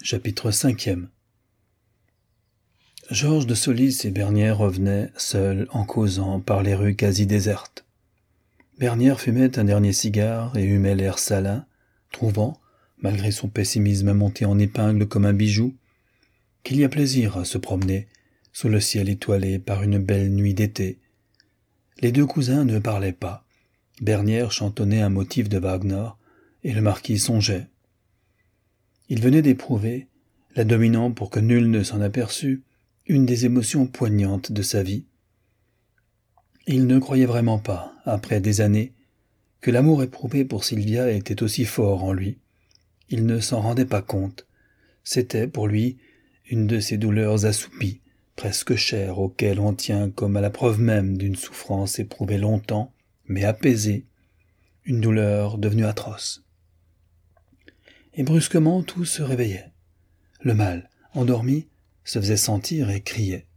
Chapitre 5e. Georges de Solis et Bernière revenaient, seuls, en causant, par les rues quasi désertes. Bernière fumait un dernier cigare et humait l'air salin, trouvant, malgré son pessimisme monté en épingle comme un bijou, qu'il y a plaisir à se promener, sous le ciel étoilé par une belle nuit d'été. Les deux cousins ne parlaient pas. Bernière chantonnait un motif de Wagner, et le marquis songeait. Il venait d'éprouver, la dominant pour que nul ne s'en aperçût, une des émotions poignantes de sa vie. Il ne croyait vraiment pas, après des années, que l'amour éprouvé pour Sylvia était aussi fort en lui. Il ne s'en rendait pas compte. C'était, pour lui, une de ces douleurs assoupies, presque chères, auxquelles on tient comme à la preuve même d'une souffrance éprouvée longtemps, mais apaisée, une douleur devenue atroce. Et brusquement tout se réveillait. Le mal, endormi, se faisait sentir et criait.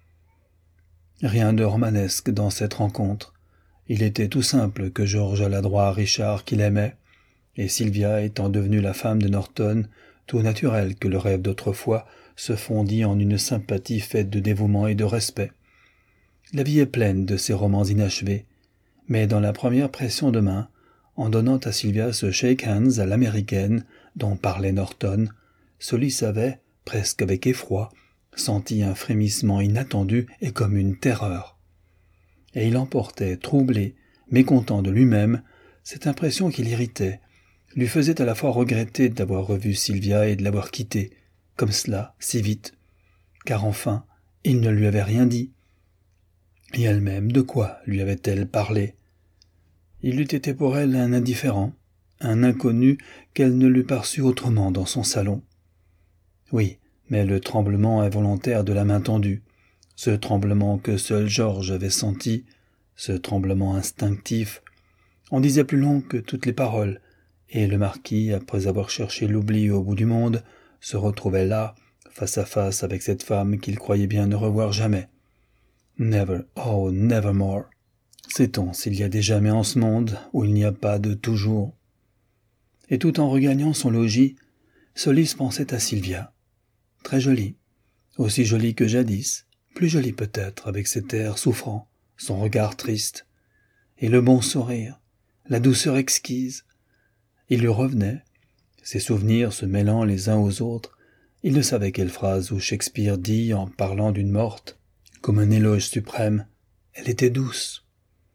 Rien de romanesque dans cette rencontre. Il était tout simple que Georges alla droit à Richard qu'il aimait, et Sylvia étant devenue la femme de Norton, tout naturel que le rêve d'autrefois se fondit en une sympathie faite de dévouement et de respect. La vie est pleine de ces romans inachevés, mais dans la première pression de main, en donnant à Sylvia ce shake hands à l'américaine dont parlait Norton, Solis avait, presque avec effroi, senti un frémissement inattendu et comme une terreur. Et il emportait, troublé, mécontent de lui-même, cette impression qui l'irritait, lui faisait à la fois regretter d'avoir revu Sylvia et de l'avoir quittée, comme cela, si vite, car enfin, il ne lui avait rien dit. Et elle-même, de quoi lui avait-elle parlé? Il eût été pour elle un indifférent, un inconnu qu'elle ne l'eût pas su autrement dans son salon. Oui, mais le tremblement involontaire de la main tendue, ce tremblement que seul Georges avait senti, ce tremblement instinctif, en disait plus long que toutes les paroles, et le marquis, après avoir cherché l'oubli au bout du monde, se retrouvait là, face à face avec cette femme qu'il croyait bien ne revoir jamais. Never, oh, nevermore. Sait-on s'il y a des jamais en ce monde où il n'y a pas de toujours? Et tout en regagnant son logis, Solis pensait à Sylvia. Très jolie, aussi jolie que jadis, plus jolie peut-être avec cet air souffrant, son regard triste, et le bon sourire, la douceur exquise. Il lui revenait, ses souvenirs se mêlant les uns aux autres, il ne savait quelle phrase où Shakespeare dit en parlant d'une morte, comme un éloge suprême, elle était douce.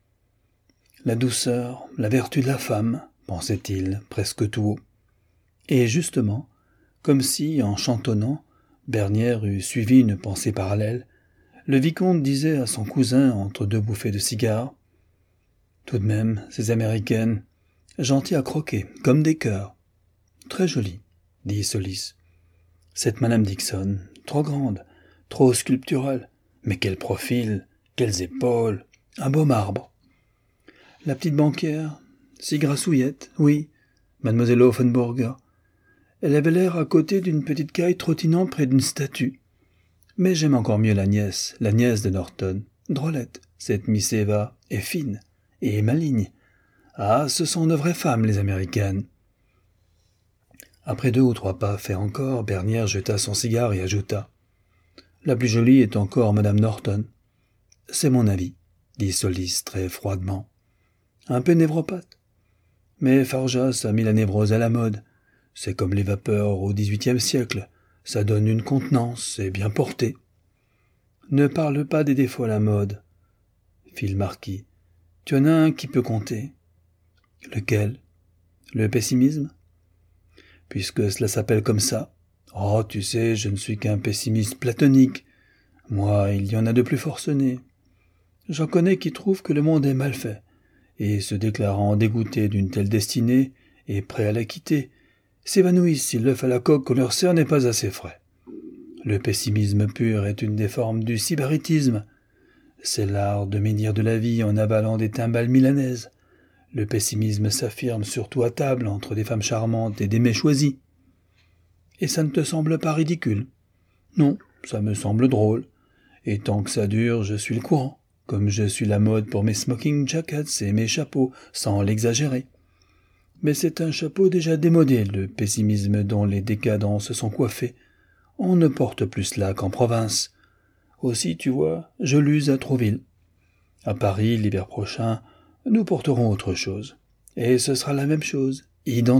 La douceur, la vertu de la femme, pensait-il, presque tout haut. Et justement, comme si, en chantonnant, Bernière eût suivi une pensée parallèle, le vicomte disait à son cousin entre deux bouffées de cigare « Tout de même, ces Américaines, gentilles à croquer, comme des cœurs. »« Très jolies, » dit Solis. « Cette Madame Dixon, trop grande, trop sculpturale, mais quel profil, quelles épaules, un beau marbre. La petite banquière, si grassouillette, oui, Mademoiselle Offenburger. Elle avait l'air à côté d'une petite caille trottinant près d'une statue. Mais j'aime encore mieux la nièce de Norton. Drôlette, cette Miss Eva, est fine et maligne. Ah, ce sont de vraies femmes, les Américaines. » Après 2 ou 3 pas faits encore, Bernière jeta son cigare et ajouta « La plus jolie est encore Madame Norton. »« C'est mon avis, » dit Solis très froidement. « Un peu névropathe. Mais Farjas a mis la névrose à la mode. C'est comme les vapeurs au XVIIIe siècle. Ça donne une contenance, c'est bien porté. »« Ne parle pas des défauts à la mode, » fit le marquis. « Tu en as un qui peut compter. »« Lequel ? Le pessimisme ? » ?»« Puisque cela s'appelle comme ça. Oh, tu sais, je ne suis qu'un pessimiste platonique. Moi, il y en a de plus forcenés. J'en connais qui trouvent que le monde est mal fait, et se déclarant dégoûtés d'une telle destinée, et prêts à la quitter, s'évanouissent si l'œuf à la coque qu'on leur sert n'est pas assez frais. Le pessimisme pur est une des formes du sybaritisme. C'est l'art de médire de la vie en avalant des timbales milanaises. Le pessimisme s'affirme surtout à table entre des femmes charmantes et des mets choisis. Et ça ne te semble pas ridicule? Non, ça me semble drôle. Et tant que ça dure, je suis le courant, comme je suis la mode pour mes smoking jackets et mes chapeaux, sans l'exagérer. Mais c'est un chapeau déjà démodé, le pessimisme dont les décadents se sont coiffés. On ne porte plus cela qu'en province. Aussi, tu vois, je l'use à Trouville. À Paris, l'hiver prochain, nous porterons autre chose. Et ce sera la même chose, identiquement. »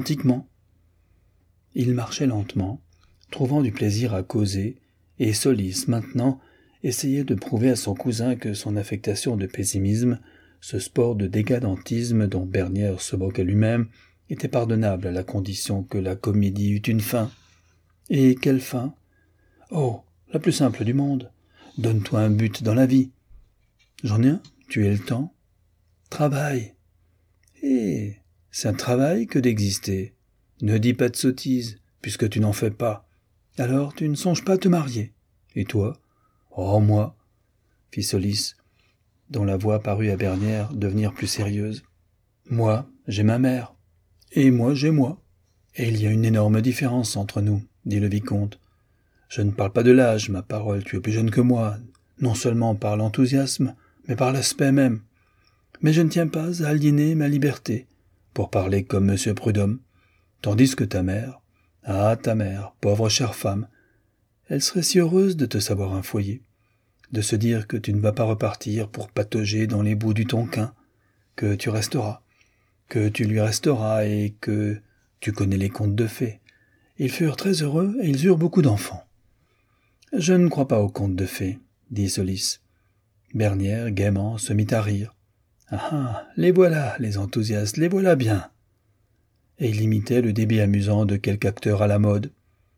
Il marchait lentement, trouvant du plaisir à causer, et Solis, maintenant, essayait de prouver à son cousin que son affectation de pessimisme, ce sport de décadentisme dont Bernière se moquait lui-même, était pardonnable à la condition que la comédie eût une fin. Et quelle fin? Oh, la plus simple du monde. Donne-toi un but dans la vie. J'en ai un, tu es le temps. Travaille. Eh, c'est un travail que d'exister. Ne dis pas de sottises, puisque tu n'en fais pas. Alors tu ne songes pas à te marier. Et toi? Oh, moi, fit Solis, dont la voix parut à Bernière devenir plus sérieuse. Moi, j'ai ma mère. Et moi, j'ai moi. Et il y a une énorme différence entre nous, dit le vicomte. Je ne parle pas de l'âge, ma parole, tu es plus jeune que moi, non seulement par l'enthousiasme, mais par l'aspect même. Mais je ne tiens pas à aliéner ma liberté, pour parler comme M. Prudhomme, tandis que ta mère, ta mère, pauvre chère femme, elle serait si heureuse de te savoir un foyer, de se dire que tu ne vas pas repartir pour patauger dans les boues du Tonquin, que tu resteras, que tu lui resteras et que tu connais les contes de fées. Ils furent très heureux et ils eurent beaucoup d'enfants. Je ne crois pas aux contes de fées, dit Solis. Bernière, gaiement, se mit à rire. Les voilà, les enthousiastes, les voilà bien. Et il imitait le débit amusant de quelque acteur à la mode.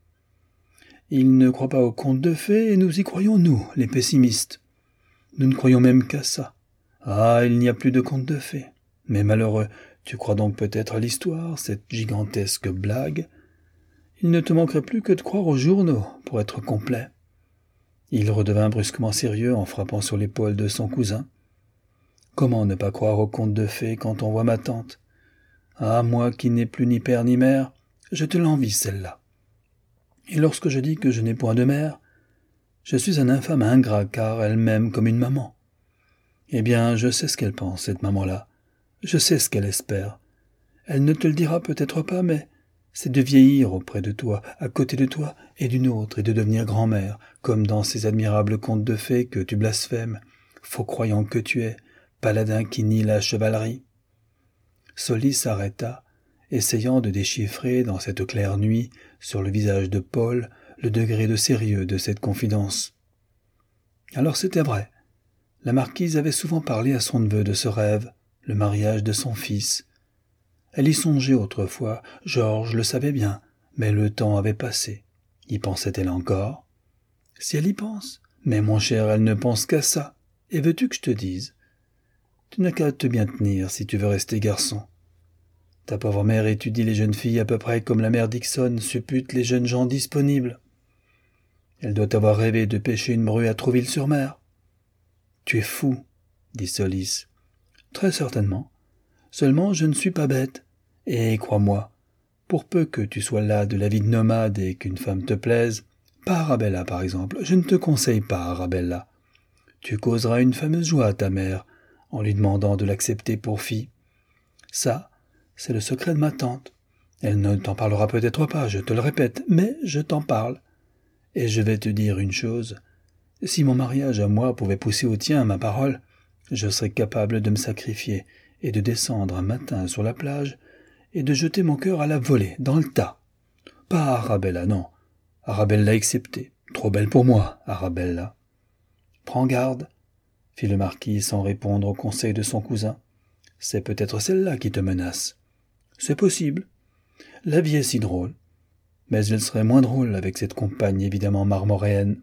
Ils ne croient pas aux contes de fées et nous y croyons, nous, les pessimistes. Nous ne croyons même qu'à ça. Il n'y a plus de contes de fées. Mais malheureux, tu crois donc peut-être à l'histoire, cette gigantesque blague. Il ne te manquerait plus que de croire aux journaux pour être complet. Il redevint brusquement sérieux en frappant sur l'épaule de son cousin. Comment ne pas croire aux contes de fées quand on voit ma tante? Moi qui n'ai plus ni père ni mère, je te l'envie celle-là. Et lorsque je dis que je n'ai point de mère, je suis un infâme ingrat car elle m'aime comme une maman. Eh bien, je sais ce qu'elle pense, cette maman-là. Je sais ce qu'elle espère. Elle ne te le dira peut-être pas, mais c'est de vieillir auprès de toi, à côté de toi et d'une autre, et de devenir grand-mère, comme dans ces admirables contes de fées que tu blasphèmes, faux croyant que tu es, paladin qui nie la chevalerie. Solis s'arrêta, essayant de déchiffrer dans cette claire nuit, sur le visage de Paul, le degré de sérieux de cette confidence. Alors c'était vrai. La marquise avait souvent parlé à son neveu de ce rêve, le mariage de son fils. Elle y songeait autrefois, Georges le savait bien, mais le temps avait passé. Y pensait-elle encore? Si elle y pense, mais mon cher, elle ne pense qu'à ça. Et veux-tu que je te dise? Tu n'as qu'à te bien tenir si tu veux rester garçon. Ta pauvre mère étudie les jeunes filles à peu près comme la mère Dixon suppute les jeunes gens disponibles. Elle doit avoir rêvé de pêcher une bru à Trouville-sur-Mer. Tu es fou, dit Solis. Très certainement. Seulement je ne suis pas bête. Et crois-moi, pour peu que tu sois là de la vie de nomade et qu'une femme te plaise, pas Arabella par exemple, je ne te conseille pas Arabella. Tu causeras une fameuse joie à ta mère en lui demandant de l'accepter pour fille. Ça, c'est le secret de ma tante. Elle ne t'en parlera peut-être pas, je te le répète, mais je t'en parle. Et je vais te dire une chose. Si mon mariage à moi pouvait pousser au tien, ma parole, je serais capable de me sacrifier et de descendre un matin sur la plage et de jeter mon cœur à la volée, dans le tas. Pas Arabella, non. Arabella exceptée. Trop belle pour moi, Arabella. Prends garde, fit le marquis sans répondre au conseil de son cousin. C'est peut-être celle-là qui te menace. C'est possible. La vie est si drôle. Mais elle serait moins drôle avec cette compagne évidemment marmoréenne.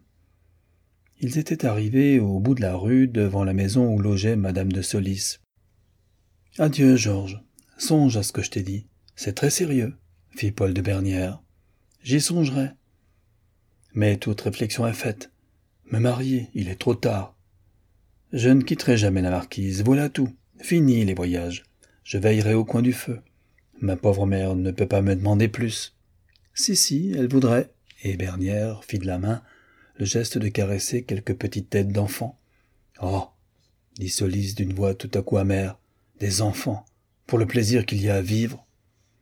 Ils étaient arrivés au bout de la rue devant la maison où logeait madame de Solis. « Adieu, Georges. Songe à ce que je t'ai dit. C'est très sérieux, » fit Paul de Bernière. « J'y songerai. Mais toute réflexion est faite. Me marier, il est trop tard. Je ne quitterai jamais la marquise, voilà tout. Fini les voyages. Je veillerai au coin du feu. Ma pauvre mère ne peut pas me demander plus. » Si, elle voudrait. Et Bernière fit de la main le geste de caresser quelques petites têtes d'enfants. « Oh » dit Solis d'une voix tout à coup amère, « des enfants, pour le plaisir qu'il y a à vivre.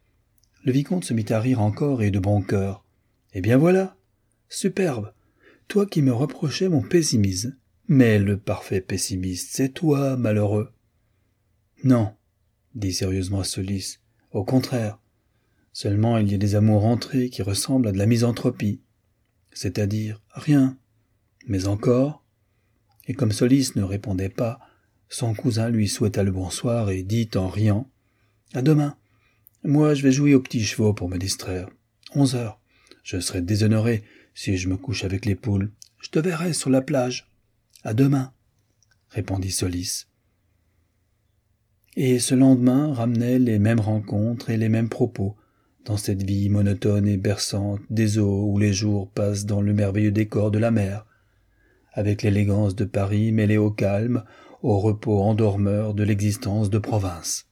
Le vicomte se mit à rire encore et de bon cœur. « Eh bien voilà, superbe, toi qui me reprochais mon pessimisme. Mais le parfait pessimiste, c'est toi, malheureux. » « Non, dit sérieusement Solis, au contraire. Seulement il y a des amours entrés qui ressemblent à de la misanthropie, c'est-à-dire rien. Mais encore. » Et comme Solis ne répondait pas, son cousin lui souhaita le bonsoir et dit en riant « À demain. Moi je vais jouer aux petits chevaux pour me distraire. 11 heures. Je serai déshonoré si je me couche avec les poules. Je te verrai sur la plage. À demain, répondit Solis. Et ce lendemain ramenait les mêmes rencontres et les mêmes propos, dans cette vie monotone et berçante des eaux où les jours passent dans le merveilleux décor de la mer, avec l'élégance de Paris mêlée au calme, au repos endormeur de l'existence de province.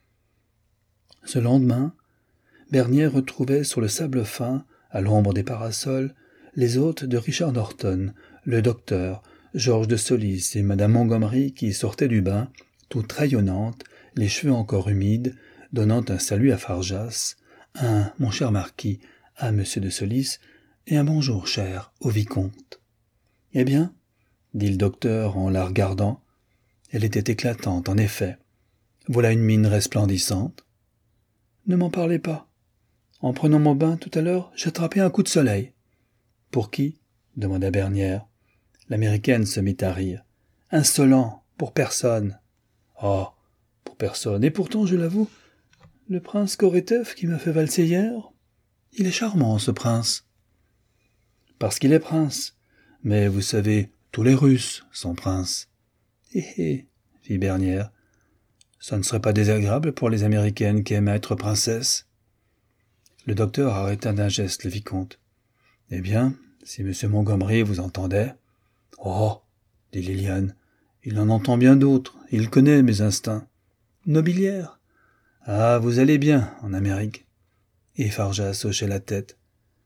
Ce lendemain, Bernier retrouvait sur le sable fin, à l'ombre des parasols, les hôtes de Richard Norton, le docteur, Georges de Solis et madame Montgomery qui sortaient du bain, toute rayonnante, les cheveux encore humides, donnant un salut à Farjas, un « mon cher marquis » à monsieur de Solis et un « bonjour, cher » au vicomte. « Eh bien » dit le docteur en la regardant. Elle était éclatante, en effet. Voilà une mine resplendissante. « Ne m'en parlez pas. En prenant mon bain tout à l'heure, j'ai attrapé un coup de soleil. »« Pour qui ?» demanda Bernière. L'américaine se mit à rire. « Insolent, pour personne. »« Oh, pour personne. Et pourtant, je l'avoue, le prince Koretev qui m'a fait valser hier, il est charmant, ce prince. »« Parce qu'il est prince. Mais vous savez, tous les Russes sont princes. »« Hé, fit Bernière. Ça ne serait pas désagréable pour les Américaines qui aiment être princesses. » Le docteur arrêta d'un geste le vicomte. « Eh bien, si M. Montgomery vous entendait... »« Oh, dit Liliane, il en entend bien d'autres, il connaît mes instincts. Nobiliaire. Ah, vous allez bien en Amérique. » Et Farjas hochait la tête.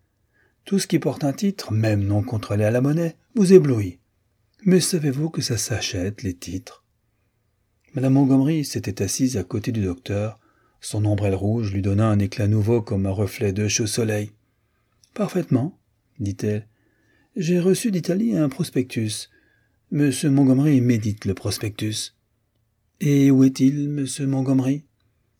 « Tout ce qui porte un titre, même non contrôlé à la monnaie, vous éblouit. Mais savez-vous que ça s'achète, les titres ?» Madame Montgomery s'était assise à côté du docteur. Son ombrelle rouge lui donna un éclat nouveau comme un reflet de chaud soleil. « Parfaitement, dit-elle. J'ai reçu d'Italie un prospectus. Monsieur Montgomery médite le prospectus. »« Et où est-il, monsieur Montgomery ?»« Comment ?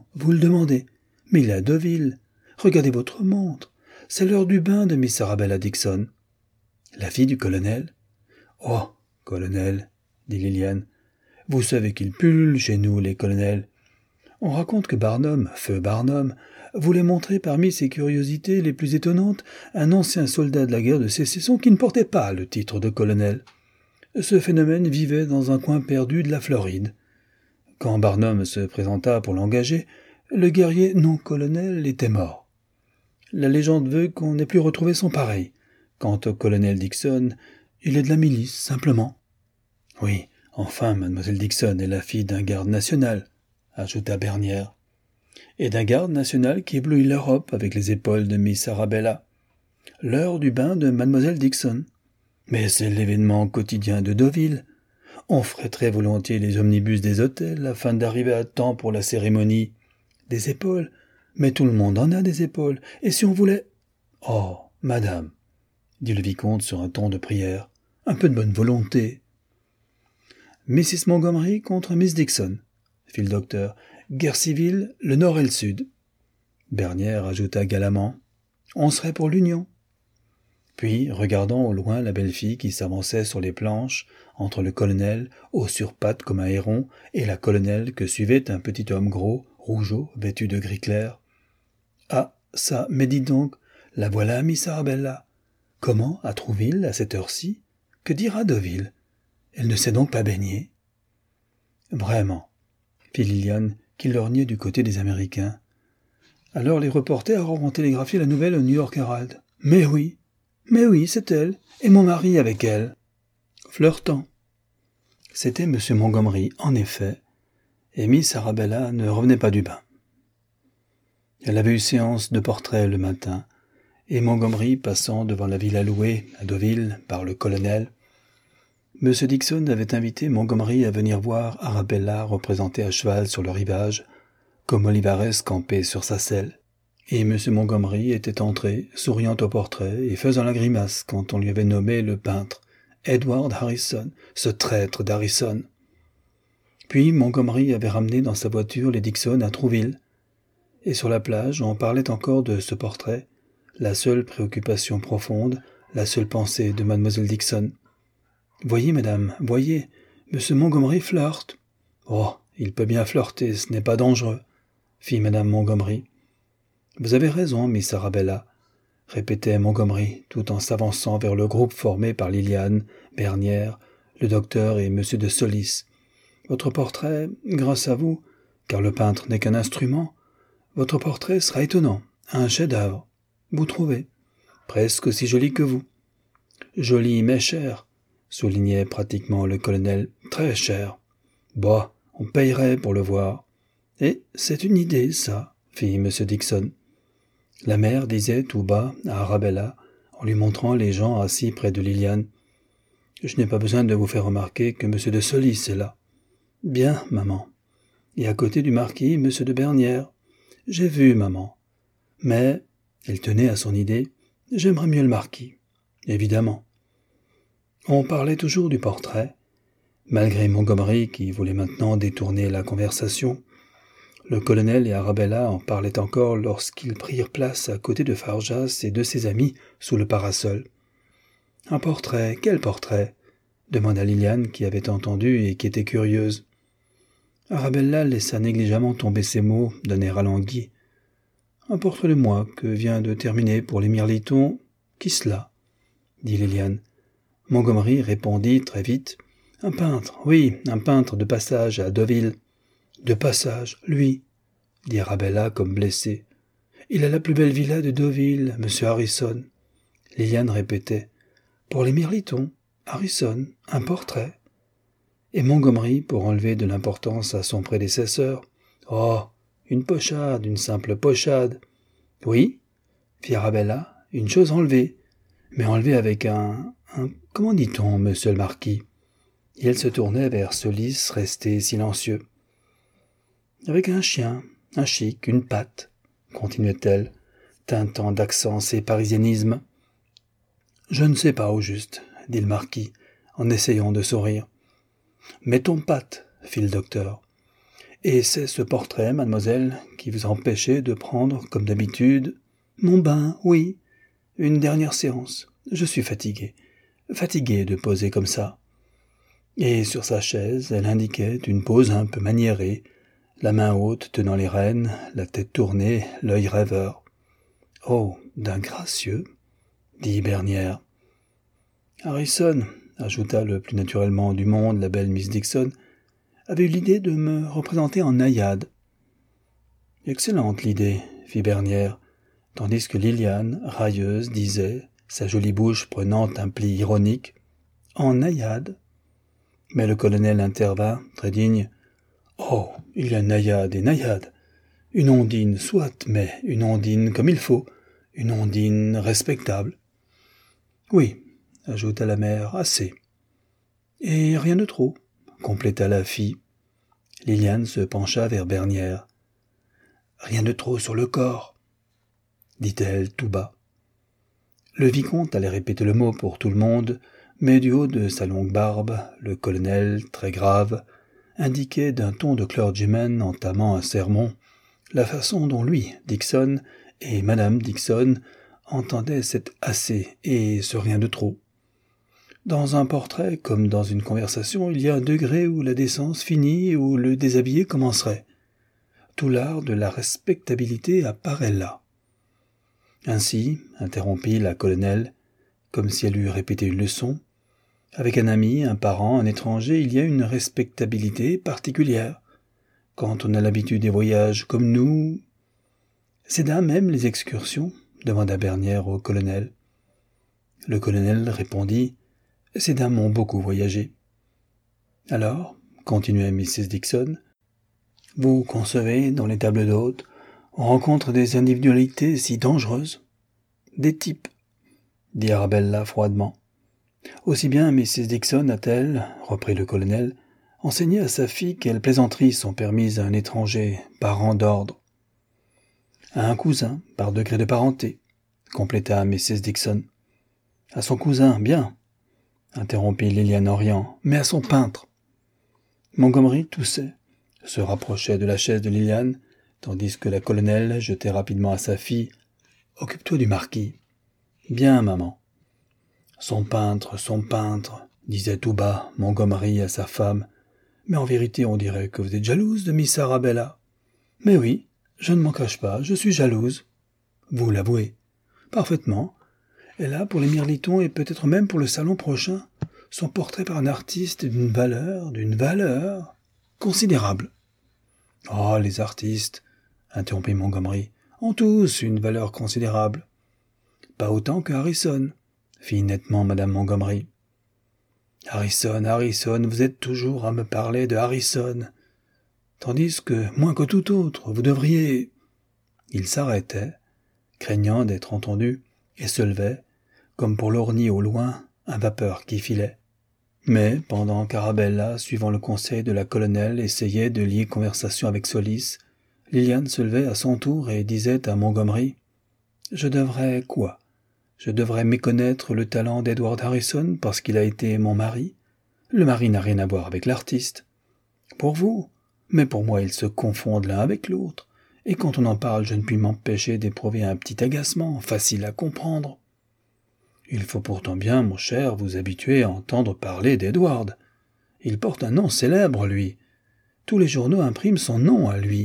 Vous le demandez. Mais il est à Deauville. Regardez votre montre. C'est l'heure du bain de Miss Arabella Dixon. »« La fille du colonel ?»« Oh, colonel, dit Liliane. Vous savez qu'il pullule chez nous, les colonels. On raconte que Barnum, feu Barnum, voulait montrer parmi ses curiosités les plus étonnantes un ancien soldat de la guerre de Sécession qui ne portait pas le titre de colonel. Ce phénomène vivait dans un coin perdu de la Floride. Quand Barnum se présenta pour l'engager, le guerrier non-colonel était mort. La légende veut qu'on n'ait plus retrouvé son pareil. Quant au colonel Dixon, il est de la milice, simplement. Oui, enfin, mademoiselle Dixon est la fille d'un garde national, ajouta Bernière. Et d'un garde national qui éblouit l'Europe avec les épaules de Miss Arabella. L'heure du bain de mademoiselle Dixon. Mais c'est l'événement quotidien de Deauville. On fréterait volontiers les omnibus des hôtels afin d'arriver à temps pour la cérémonie. Des épaules. Mais tout le monde en a des épaules. Et si on voulait... Oh, madame, dit le vicomte sur un ton de prière, un peu de bonne volonté. Mrs. Montgomery contre Miss Dixon, fit le docteur. Guerre civile, le nord et le sud. Bernière ajouta galamment. On serait pour l'union. Puis, regardant au loin la belle fille qui s'avançait sur les planches, entre le colonel, haut sur pattes comme un héron, et la colonelle que suivait un petit homme gros, rougeau, vêtu de gris clair. Ah, ça, mais dites donc, la voilà, Miss Arabella. Comment, à Trouville, à cette heure-ci? Que dira Deauville? Elle ne sait donc pas baigner? Vraiment, fit Liliane, qui lorgnait du côté des Américains. Alors les reporters auront télégraphié la nouvelle au New York Herald. Mais oui, c'est elle, et mon mari avec elle. Flirtant. C'était M. Montgomery, en effet, et Miss Arabella ne revenait pas du bain. Elle avait eu séance de portrait le matin, et Montgomery, passant devant la villa louée à Deauville par le colonel, M. Dixon avait invité Montgomery à venir voir Arabella représentée à cheval sur le rivage, comme Olivares campé sur sa selle. Et M. Montgomery était entré, souriant au portrait et faisant la grimace quand on lui avait nommé le peintre Edward Harrison, ce traître d'Harrison. Puis Montgomery avait ramené dans sa voiture les Dixon à Trouville. Et sur la plage, on parlait encore de ce portrait, la seule préoccupation profonde, la seule pensée de Mademoiselle Dixon. « Voyez, madame, voyez, M. Montgomery flirte. »« Oh, il peut bien flirter, ce n'est pas dangereux, » fit madame Montgomery. « Vous avez raison, Miss Arabella, » répétait Montgomery, tout en s'avançant vers le groupe formé par Liliane, Bernière, le docteur et M. de Solis. « Votre portrait, grâce à vous, car le peintre n'est qu'un instrument, votre portrait sera étonnant, un chef-d'œuvre. Vous trouvez, presque aussi joli que vous. »« Joli mais cher, » soulignait pratiquement le colonel, « très cher. Bah, on payerait pour le voir. »« Et c'est une idée, ça, » fit M. Dixon. La mère disait tout bas à Arabella, en lui montrant les gens assis près de Liliane. « Je n'ai pas besoin de vous faire remarquer que M. de Solis est là. »« Bien, maman. Et à côté du marquis, M. de Bernière. J'ai vu, maman. Mais, il tenait à son idée, j'aimerais mieux le marquis. Évidemment. » On parlait toujours du portrait, malgré Montgomery qui voulait maintenant détourner la conversation. Le colonel et Arabella en parlaient encore lorsqu'ils prirent place à côté de Farjas et de ses amis sous le parasol. « Un portrait, quel portrait ?» demanda Liliane qui avait entendu et qui était curieuse. Arabella laissa négligemment tomber ces mots d'un air alangui. « Un portrait de moi que vient de terminer pour les Mirlitons. Qui cela ?» dit Liliane. Montgomery répondit très vite. « Un peintre, oui, un peintre de passage à Deauville. »« De passage, lui » dit Arabella comme blessée. « Il a la plus belle villa de Deauville, monsieur Harrison. » Liliane répétait. « Pour les Mirlitons, Harrison, un portrait. » Et Montgomery, pour enlever de l'importance à son prédécesseur. « Oh, une pochade, une simple pochade. »« Oui, » fit Arabella, « une chose enlevée, mais enlevée avec un comment dit-on, monsieur le marquis ?» Et elle se tournait vers Solis, resté silencieux. « Avec un chien, un chic, une patte, » continuait-elle, teintant d'accent ses parisianismes. « Je ne sais pas au juste, » dit le marquis, en essayant de sourire. « Mettons patte, » fit le docteur. « Et c'est ce portrait, mademoiselle, qui vous empêchait de prendre, comme d'habitude, mon bain, oui, une dernière séance. Je suis fatigué de poser comme ça. » Et sur sa chaise, elle indiquait une pose un peu maniérée, la main haute tenant les rênes, la tête tournée, l'œil rêveur. « Oh, d'un gracieux » dit Bernière. « Harrison, » ajouta le plus naturellement du monde la belle Miss Dixon, avait eu l'idée de me représenter en naïade. « Excellente l'idée, » fit Bernière, tandis que Liliane, railleuse, disait, sa jolie bouche prenant un pli ironique, « En naïade ?» Mais le colonel intervint, très digne. « Oh, il y a naïade et naïade. Une ondine, soit, mais une ondine comme il faut, une ondine respectable. »« Oui, » ajouta la mère, « assez. »« Et rien de trop, » compléta la fille. Liliane se pencha vers Bernière. « Rien de trop sur le corps, » dit-elle tout bas. Le vicomte allait répéter le mot pour tout le monde, mais du haut de sa longue barbe, le colonel, très grave, indiquait d'un ton de clergyman entamant un sermon la façon dont lui, Dixon, et madame Dixon entendaient cet « assez » et ce « rien de trop ». Dans un portrait, comme dans une conversation, il y a un degré où la décence finit et où le déshabillé commencerait. Tout l'art de la respectabilité apparaît là. Ainsi, interrompit la colonelle, comme si elle eût répété une leçon, avec un ami, un parent, un étranger, il y a une respectabilité particulière. Quand on a l'habitude des voyages comme nous... « Ces dames aiment les excursions ?» demanda Bernière au colonel. Le colonel répondit « Ces dames ont beaucoup voyagé. » « Alors, continua Mrs. Dixon, vous concevez, dans les tables d'hôtes, on rencontre des individualités si dangereuses ? Des types, dit Arabella froidement. Aussi bien Mrs. Dixon a-t-elle, reprit le colonel, enseigné à sa fille quelles plaisanteries sont permises à un étranger, parent d'ordre. À un cousin, par degré de parenté, compléta Mrs. Dixon. À son cousin, bien, interrompit Lilian en riant, mais à son peintre. Montgomery toussait, se rapprochait de la chaise de Lilian, tandis que la colonelle jetait rapidement à sa fille « Occupe-toi du marquis. »« Bien, maman. »« Son peintre, disait tout bas Montgomery à sa femme. « Mais en vérité, on dirait que vous êtes jalouse de Miss Arabella. »« Mais oui, je ne m'en cache pas, je suis jalouse. »« Vous l'avouez. »« Parfaitement. Elle a, pour les mirlitons et peut-être même pour le salon prochain, son portrait par un artiste d'une valeur considérable. »« Oh, les artistes, interrompit Montgomery, ont tous une valeur considérable. »« Pas autant que Harrison, fit nettement Madame Montgomery. »« Harrison, vous êtes toujours à me parler de Harrison, tandis que, moins que tout autre, vous devriez... » Il s'arrêtait, craignant d'être entendu, et se levait, comme pour lorgner au loin un vapeur qui filait. Mais, pendant qu'Arabella, suivant le conseil de la colonelle, essayait de lier conversation avec Solis, Lilian se levait à son tour et disait à Montgomery « Je devrais quoi ? Je devrais méconnaître le talent d'Edward Harrison parce qu'il a été mon mari ? Le mari n'a rien à voir avec l'artiste. Pour vous, mais pour moi ils se confondent l'un avec l'autre, et quand on en parle je ne puis m'empêcher d'éprouver un petit agacement, facile à comprendre. Il faut pourtant bien, mon cher, vous habituer à entendre parler d'Edward. Il porte un nom célèbre, lui. Tous les journaux impriment son nom à lui. »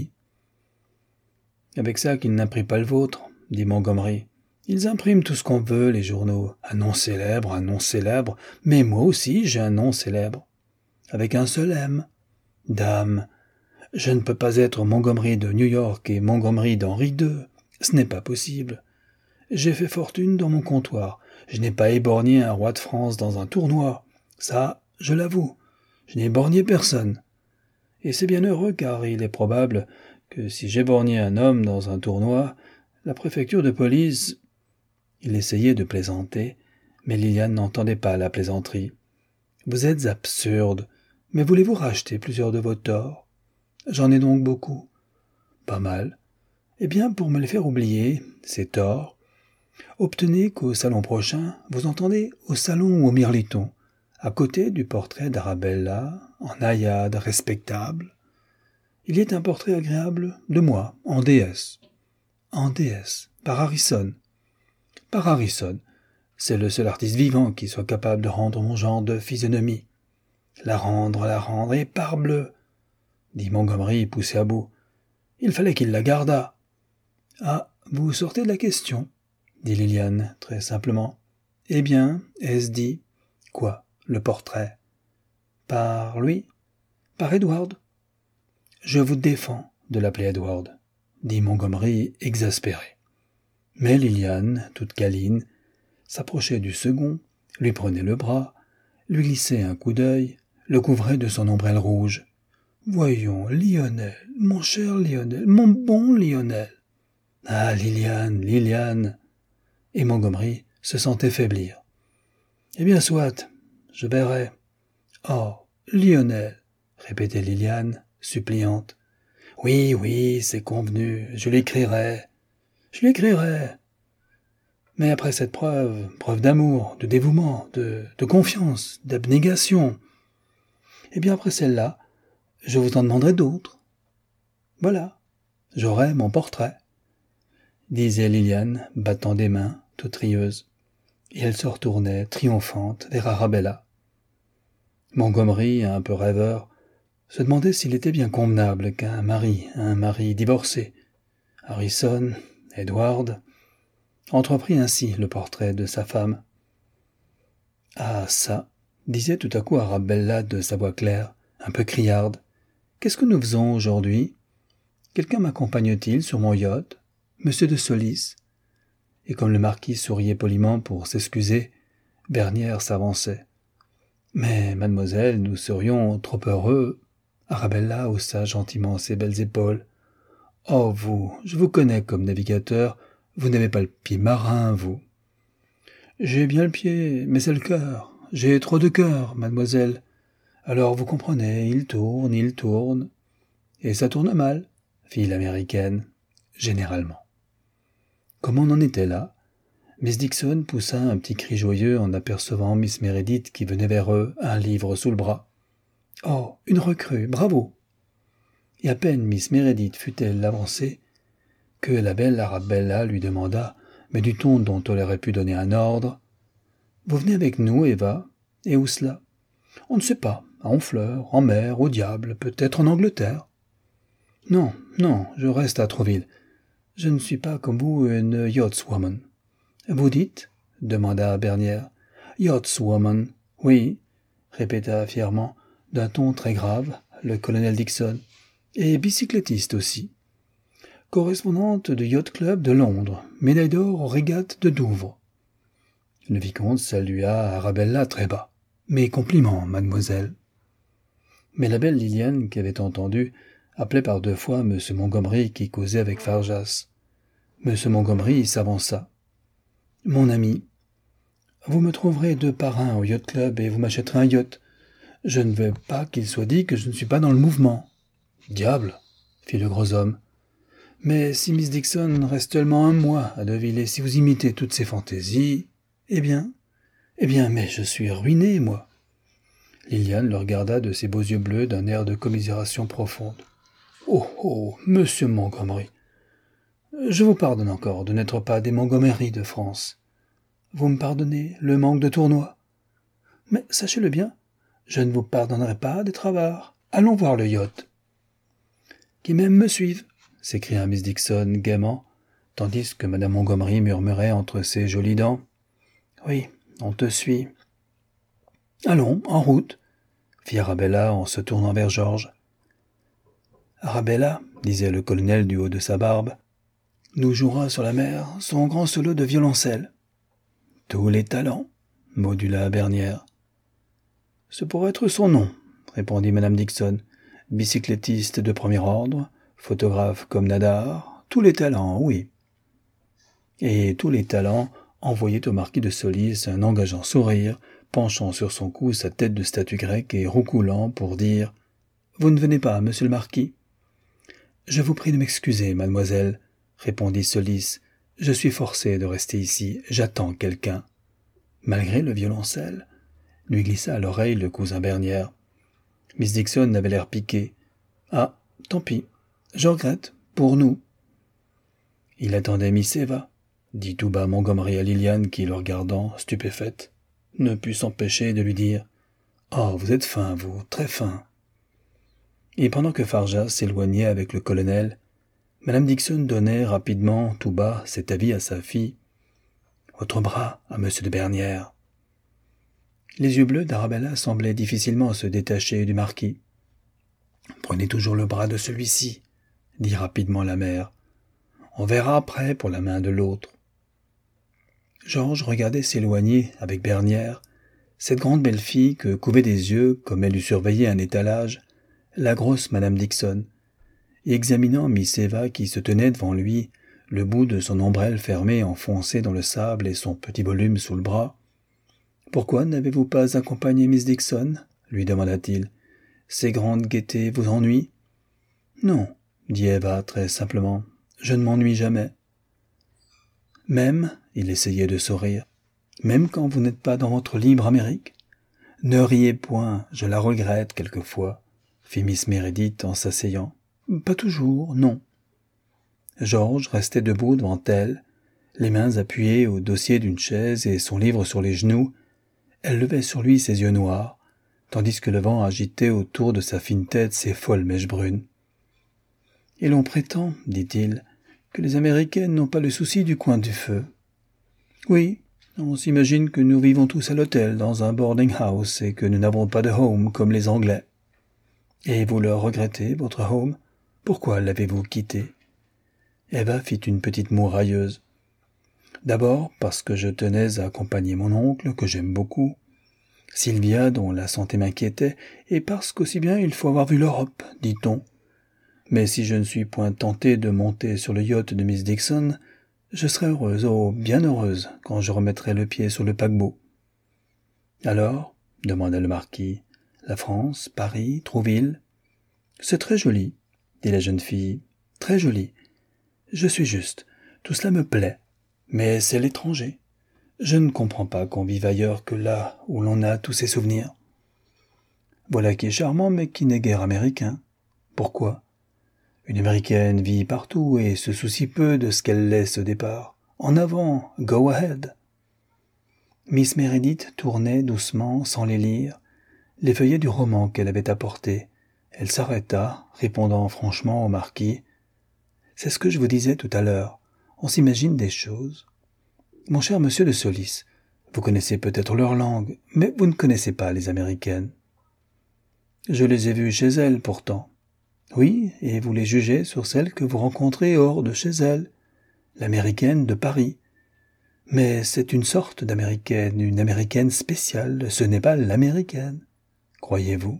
« Avec ça qu'ils n'impriment pas le vôtre, » dit Montgomery. « Ils impriment tout ce qu'on veut, les journaux. Un nom célèbre, mais moi aussi j'ai un nom célèbre. Avec un seul M. Dame, je ne peux pas être Montgomery de New York et Montgomery d'Henri II. Ce n'est pas possible. J'ai fait fortune dans mon comptoir. Je n'ai pas éborgné un roi de France dans un tournoi. Ça, je l'avoue. Je n'ai éborgné personne. Et c'est bien heureux car il est probable que si j'éborgnais un homme dans un tournoi, la préfecture de police... » Il essayait de plaisanter, mais Lilian n'entendait pas la plaisanterie. « Vous êtes absurde, mais voulez-vous racheter plusieurs de vos torts ? J'en ai donc beaucoup. Pas mal. Eh bien, pour me les faire oublier, ces torts, obtenez qu'au salon prochain, vous entendez, au salon au Mirliton, à côté du portrait d'Arabella, en naïade respectable, il y ait un portrait agréable de moi, en déesse. En déesse, par Harrison. Par Harrison, c'est le seul artiste vivant qui soit capable de rendre mon genre de physionomie. La rendre, et parbleu, dit Montgomery poussé à bout. Il fallait qu'il la gardât. Ah, vous sortez de la question, dit Lilian très simplement. Eh bien, est-ce dit? Quoi, le portrait? Par lui? Par Edward? Je vous défends de l'appeler Edward, dit Montgomery exaspéré. Mais Lilian, toute câline, s'approchait du second, lui prenait le bras, lui glissait un coup d'œil, le couvrait de son ombrelle rouge. « Voyons, Lionel, mon cher Lionel, mon bon Lionel. »« Ah, Lilian !» Et Montgomery se sentait faiblir. « Eh bien, soit, je verrai. »« Oh, Lionel !» répétait Lilian, suppliante. « Oui, c'est convenu, je l'écrirai. Mais après cette preuve d'amour, de dévouement, de confiance, d'abnégation, eh bien après celle-là, je vous en demanderai d'autres. Voilà, j'aurai mon portrait, » disait Lilian, battant des mains, toute rieuse, et elle se retournait, triomphante, vers Arabella. Montgomery, un peu rêveur, se demandait s'il était bien convenable qu'un mari divorcé, Harrison, Edward, entreprit ainsi le portrait de sa femme. « Ah, ça !» disait tout à coup Arabella de sa voix claire, un peu criarde. « Qu'est-ce que nous faisons aujourd'hui? Quelqu'un m'accompagne-t-il sur mon yacht? Monsieur de Solis ?» Et comme le marquis souriait poliment pour s'excuser, Bernière s'avançait. « Mais, mademoiselle, nous serions trop heureux. » Arabella haussa gentiment ses belles épaules. « Oh, vous, je vous connais comme navigateur, vous n'avez pas le pied marin, vous. »« J'ai bien le pied, mais c'est le cœur. J'ai trop de cœur, mademoiselle. Alors vous comprenez, il tourne. Et ça tourne mal, fit l'américaine, généralement. Comme on en était là, Miss Dixon poussa un petit cri joyeux en apercevant Miss Meredith qui venait vers eux, un livre sous le bras. « Oh, une recrue, bravo !» Et à peine Miss Meredith fut-elle avancée que la belle Arabella lui demanda, mais du ton dont elle aurait pu donner un ordre, « Vous venez avec nous, Eva? Et où cela? »« On ne sait pas, à Honfleur, en mer, au diable, peut-être en Angleterre. »« Non, non, je reste à Trouville. Je ne suis pas comme vous une yachtswoman. »« Vous dites ?» demanda Bernière. « Yachtswoman, oui, » répéta fièrement, d'un ton très grave, le colonel Dixon, « et bicyclettiste aussi. Correspondante du Yacht Club de Londres, médaille d'or aux régates de Douvres. » Le vicomte salua Arabella très bas. « Mes compliments, mademoiselle. » Mais la belle Liliane, qui avait entendu, appelait par 2 fois M. Montgomery qui causait avec Farjas. M. Montgomery s'avança. « Mon ami, vous me trouverez 2 parrains au Yacht Club et vous m'achèterez un yacht. Je ne veux pas qu'il soit dit que je ne suis pas dans le mouvement. »« Diable !» fit le gros homme. « Mais si Miss Dixon reste seulement 1 mois à Deauville et si vous imitez toutes ses fantaisies, eh bien, mais je suis ruiné, moi. » Liliane le regarda de ses beaux yeux bleus d'un air de commisération profonde. « Oh, monsieur Montgomery, je vous pardonne encore de n'être pas des Montgomery de France. Vous me pardonnez le manque de tournoi. Mais sachez-le bien, je ne vous pardonnerai pas d'être avare. Allons voir le yacht. »« Qui même me suive !» s'écria Miss Dixon gaiement, tandis que Madame Montgomery murmurait entre ses jolies dents. « Oui, on te suit. »« Allons, en route !» fit Arabella en se tournant vers Georges. « Arabella, disait le colonel du haut de sa barbe, nous jouera sur la mer son grand solo de violoncelle. »« Tous les talents, modula Bernière. »« Ce pourrait être son nom, répondit Madame Dixon, bicyclettiste de premier ordre, photographe comme Nadar, tous les talents, oui. » Et tous les talents envoyaient au marquis de Solis un engageant sourire, penchant sur son cou sa tête de statue grecque et roucoulant pour dire « Vous ne venez pas, monsieur le marquis ?»« Je vous prie de m'excuser, mademoiselle, » répondit Solis. « Je suis forcé de rester ici, j'attends quelqu'un. » Malgré le violoncelle, lui glissa à l'oreille le cousin Bernière. Miss Dixon avait l'air piqué. « Ah, tant pis, je regrette, pour nous. » Il attendait Miss Eva, dit tout bas Montgomery à Liliane qui, le regardant, stupéfaite, ne put s'empêcher de lui dire « Oh, vous êtes fin, vous, très fin. » Et pendant que Farjas s'éloignait avec le colonel, Madame Dixon donnait rapidement, tout bas, cet avis à sa fille. « Votre bras à monsieur de Bernière. » Les yeux bleus d'Arabella semblaient difficilement se détacher du marquis. « Prenez toujours le bras de celui-ci, » dit rapidement la mère. « On verra après pour la main de l'autre. » Georges regardait s'éloigner avec Bernière, cette grande belle fille que couvait des yeux, comme elle eût surveillé un étalage, la grosse Madame Dixon, et examinant Miss Eva qui se tenait devant lui, le bout de son ombrelle fermé enfoncé dans le sable et son petit volume sous le bras. « Pourquoi n'avez-vous pas accompagné Miss Dixon ?» lui demanda-t-il. « Ces grandes gaietés vous ennuient ?»« Non, » dit Eva très simplement, « je ne m'ennuie jamais. » « Même, il essayait de sourire, même quand vous n'êtes pas dans votre libre Amérique ? Ne riez point, je la regrette quelquefois, fit Miss Meredith en s'asseyant. Pas toujours, non. Georges restait debout devant elle, les mains appuyées au dossier d'une chaise et son livre sur les genoux. Elle levait sur lui ses yeux noirs, tandis que le vent agitait autour de sa fine tête ses folles mèches brunes. « Et l'on prétend, dit-il, que les Américaines n'ont pas le souci du coin du feu. Oui, on s'imagine que nous vivons tous à l'hôtel dans un boarding house et que nous n'avons pas de home comme les Anglais. Et vous le regrettez, votre home ? Pourquoi l'avez-vous quitté ?» Eva fit une petite moue railleuse. « D'abord parce que je tenais à accompagner mon oncle, que j'aime beaucoup, Sylvia, dont la santé m'inquiétait, et parce qu'aussi bien il faut avoir vu l'Europe, dit-on. Mais si je ne suis point tentée de monter sur le yacht de Miss Dixon, je serai heureuse, oh, bien heureuse, quand je remettrai le pied sur le paquebot. »« Alors, demanda le marquis, la France, Paris, Trouville ? » ?»« C'est très joli, dit la jeune fille, très joli. Je suis juste, tout cela me plaît. Mais c'est l'étranger. Je ne comprends pas qu'on vive ailleurs que là où l'on a tous ses souvenirs. Voilà qui est charmant, mais qui n'est guère américain. Pourquoi ? Une Américaine vit partout et se soucie peu de ce qu'elle laisse au départ. En avant, go ahead. Miss Meredith tournait doucement, sans les lire, les feuillets du roman qu'elle avait apporté. Elle s'arrêta, répondant franchement au marquis. « C'est ce que je vous disais tout à l'heure. On s'imagine des choses. Mon cher monsieur de Solis, vous connaissez peut-être leur langue, mais vous ne connaissez pas les Américaines. Je les ai vues chez elles, pourtant. Oui, et vous les jugez sur celles que vous rencontrez hors de chez elles. L'Américaine de Paris. Mais c'est une sorte d'Américaine, une Américaine spéciale, ce n'est pas l'Américaine. Croyez-vous ?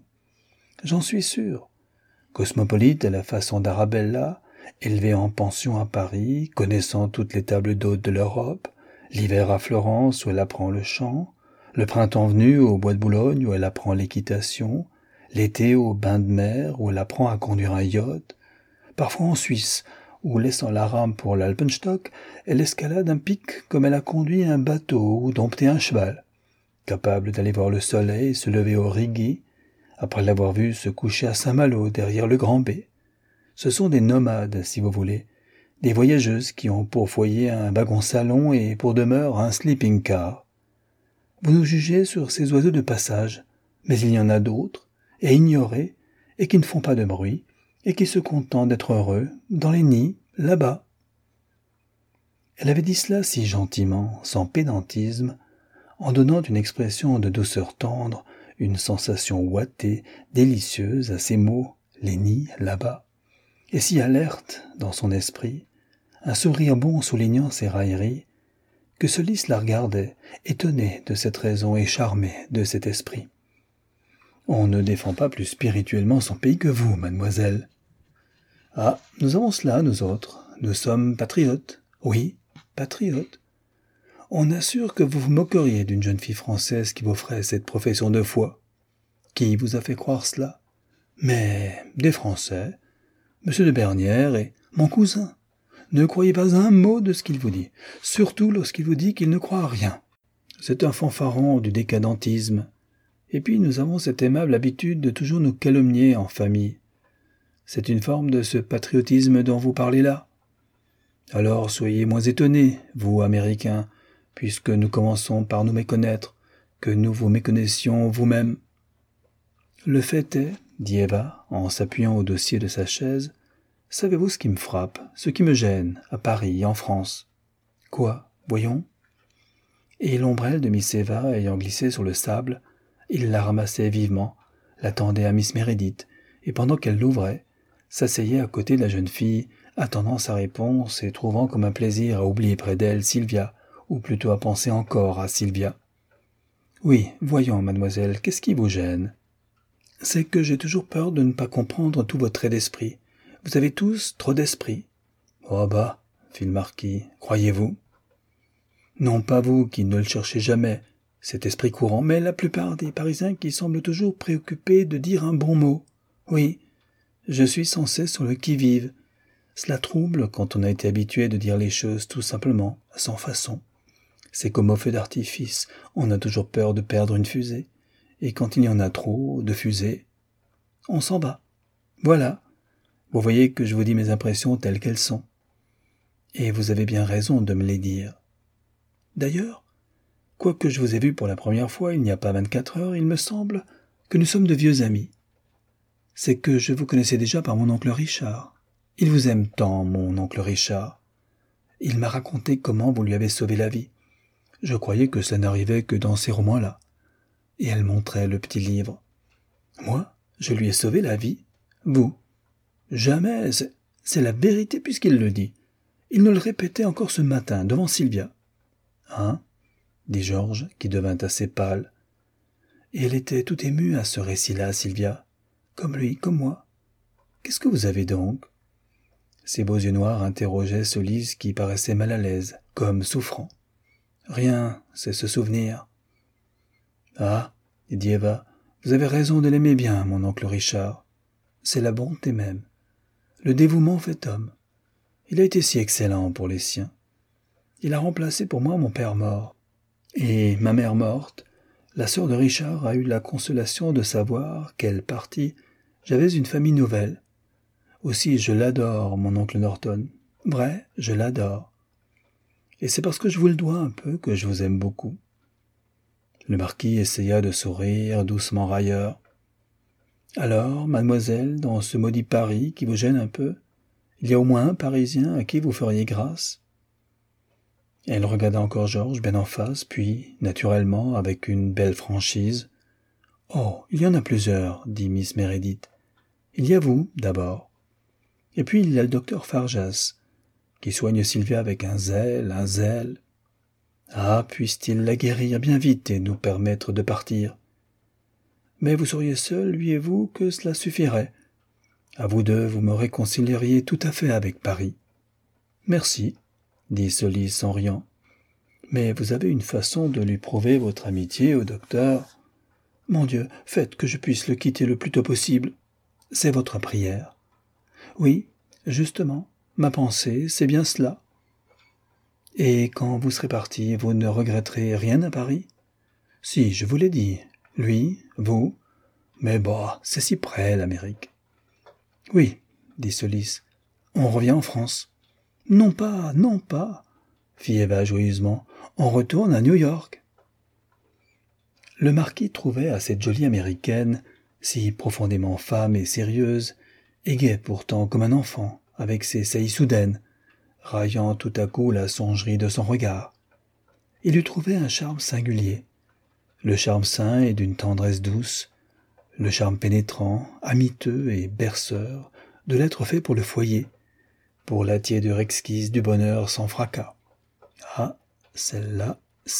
J'en suis sûr. Cosmopolite à la façon d'Arabella, élevée en pension à Paris, connaissant toutes les tables d'hôtes de l'Europe, l'hiver à Florence où elle apprend le chant, le printemps venu au bois de Boulogne où elle apprend l'équitation, l'été au bain de mer où elle apprend à conduire un yacht, parfois en Suisse où, laissant la rame pour l'Alpenstock, elle escalade un pic comme elle a conduit un bateau ou dompté un cheval, capable d'aller voir le soleil se lever au Rigi, après l'avoir vu se coucher à Saint-Malo derrière le Grand B. Ce sont des nomades, si vous voulez, des voyageuses qui ont pour foyer un wagon-salon et pour demeure un sleeping-car. Vous nous jugez sur ces oiseaux de passage, mais il y en a d'autres, et ignorés, et qui ne font pas de bruit, et qui se contentent d'être heureux, dans les nids, là-bas. Elle avait dit cela si gentiment, sans pédantisme, en donnant une expression de douceur tendre, une sensation ouatée, délicieuse à ces mots, les nids, là-bas, et si alerte dans son esprit, un sourire bon soulignant ses railleries, que Solis la regardait, étonné de cette raison et charmé de cet esprit. On ne défend pas plus spirituellement son pays que vous, mademoiselle. Ah, nous avons cela, nous autres. Nous sommes patriotes. Oui, patriotes. On assure que vous vous moqueriez d'une jeune fille française qui vous ferait cette profession de foi. Qui vous a fait croire cela ? Mais des Français, Monsieur de Bernières et mon cousin. Ne croyez pas un mot de ce qu'il vous dit, surtout lorsqu'il vous dit qu'il ne croit à rien. C'est un fanfaron du décadentisme. Et puis nous avons cette aimable habitude de toujours nous calomnier en famille. C'est une forme de ce patriotisme dont vous parlez là. Alors soyez moins étonnés, vous, Américains, puisque nous commençons par nous méconnaître, que nous vous méconnaissions vous-même. Le fait est, dit Eva, en s'appuyant au dossier de sa chaise, savez-vous ce qui me frappe, ce qui me gêne, à Paris, en France ? Quoi ? Voyons. Et l'ombrelle de Miss Eva ayant glissé sur le sable, il la ramassait vivement, l'attendait à Miss Meredith, et pendant qu'elle l'ouvrait, s'asseyait à côté de la jeune fille, attendant sa réponse et trouvant comme un plaisir à oublier près d'elle Sylvia, ou plutôt à penser encore à Sylvia. « Oui, voyons, mademoiselle, qu'est-ce qui vous gêne ?»« C'est que j'ai toujours peur de ne pas comprendre tous vos traits d'esprit. Vous avez tous trop d'esprit. »« Oh bah, fit le marquis, croyez-vous ?»« Non pas vous qui ne le cherchez jamais, cet esprit courant, mais la plupart des Parisiens qui semblent toujours préoccupés de dire un bon mot. Oui, je suis sans cesse sur le qui-vive. Cela trouble quand on a été habitué de dire les choses tout simplement, sans façon. C'est comme au feu d'artifice, on a toujours peur de perdre une fusée. Et quand il y en a trop, de fusées, on s'en bat. Voilà. Vous voyez que je vous dis mes impressions telles qu'elles sont. Et vous avez bien raison de me les dire. D'ailleurs, quoique je vous ai vu pour la première fois il n'y a pas 24 heures, il me semble que nous sommes de vieux amis. C'est que je vous connaissais déjà par mon oncle Richard. Il vous aime tant, mon oncle Richard. Il m'a raconté comment vous lui avez sauvé la vie. Je croyais que ça n'arrivait que dans ces romans-là. Et elle montrait le petit livre. Moi, je lui ai sauvé la vie. Vous. Jamais, c'est la vérité puisqu'il le dit. Il nous le répétait encore ce matin, devant Sylvia. Hein ? Dit Georges, qui devint assez pâle. Et elle était tout émue à ce récit-là, Sylvia. Comme lui, comme moi. Qu'est-ce que vous avez donc ? Ses beaux yeux noirs interrogeaient Solis qui paraissait mal à l'aise, comme souffrant. Rien, c'est ce souvenir. Ah, dit Eva, vous avez raison de l'aimer bien, mon oncle Richard. C'est la bonté même. Le dévouement fait homme. Il a été si excellent pour les siens. Il a remplacé pour moi mon père mort. Et ma mère morte, la sœur de Richard a eu la consolation de savoir qu'elle partie, j'avais une famille nouvelle. Aussi je l'adore, mon oncle Norton. Vrai, je l'adore. Et c'est parce que je vous le dois un peu que je vous aime beaucoup. Le marquis essaya de sourire, doucement railleur. Alors, mademoiselle, dans ce maudit Paris qui vous gêne un peu, il y a au moins un Parisien à qui vous feriez grâce. Elle regarda encore Georges bien en face, puis, naturellement, avec une belle franchise. « Oh, il y en a plusieurs, dit Miss Meredith. Il y a vous, d'abord. Et puis il y a le docteur Farjas, qui soigne Sylvia avec un zèle. Ah, puisse-t-il la guérir bien vite et nous permettre de partir. Mais vous seriez seul, lui et vous, que cela suffirait. À vous deux, vous me réconcilieriez tout à fait avec Paris. Merci, dit Solis en riant. Mais vous avez une façon de lui prouver votre amitié au docteur. Mon Dieu, faites que je puisse le quitter le plus tôt possible. C'est votre prière. Oui, justement, ma pensée, c'est bien cela. Et quand vous serez parti, vous ne regretterez rien à Paris? Si, je vous l'ai dit. Lui, vous. Mais bah, c'est si près, l'Amérique. Oui, dit Solis. On revient en France. Non pas, fit Eva joyeusement. On retourne à New York. Le marquis trouvait à cette jolie américaine, si profondément femme et sérieuse, et gaie pourtant comme un enfant, avec ses saillies soudaines, raillant tout à coup la songerie de son regard. Il lui trouvait un charme singulier, le charme sain et d'une tendresse douce, le charme pénétrant, amiteux et berceur de l'être fait pour le foyer, pour la tiédeur exquise du bonheur sans fracas. Ah, celle-là,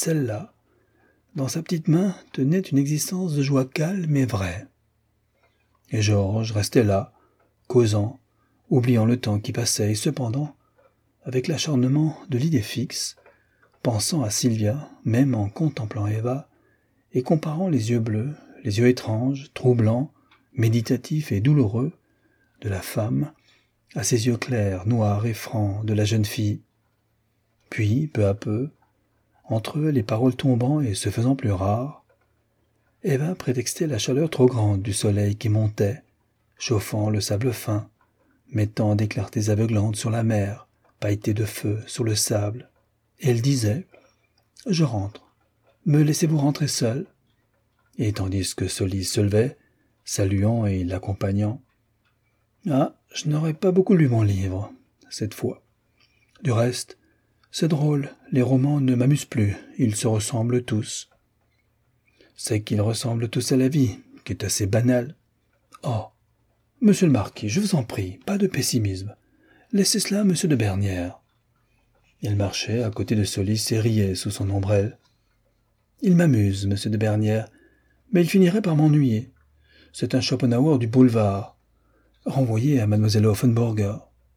dans sa petite main tenait une existence de joie calme et vraie. Et Georges restait là, causant, oubliant le temps qui passait et cependant, avec l'acharnement de l'idée fixe, pensant à Sylvia, même en contemplant Eva, et comparant les yeux bleus, les yeux étranges, troublants, méditatifs et douloureux de la femme, à ces yeux clairs, noirs et francs de la jeune fille. Puis, peu à peu, entre eux les paroles tombant et se faisant plus rares, Eva prétextait la chaleur trop grande du soleil qui montait, chauffant le sable fin, mettant des clartés aveuglantes sur la mer, pailletée de feu sur le sable, et elle disait « Je rentre. Me laissez-vous rentrer seul ?» Et tandis que Solis se levait, saluant et l'accompagnant, « Ah, je n'aurais pas beaucoup lu mon livre, cette fois. Du reste, c'est drôle, les romans ne m'amusent plus, ils se ressemblent tous. C'est qu'ils ressemblent tous à la vie, qui est assez banale. Oh, monsieur le marquis, je vous en prie, pas de pessimisme. Laissez cela, monsieur de Bernières. » Il marchait à côté de Solis et riait sous son ombrelle. « Il m'amuse, monsieur de Bernières, mais il finirait par m'ennuyer. C'est un Schopenhauer du boulevard. Renvoyé à mademoiselle Offenburger. »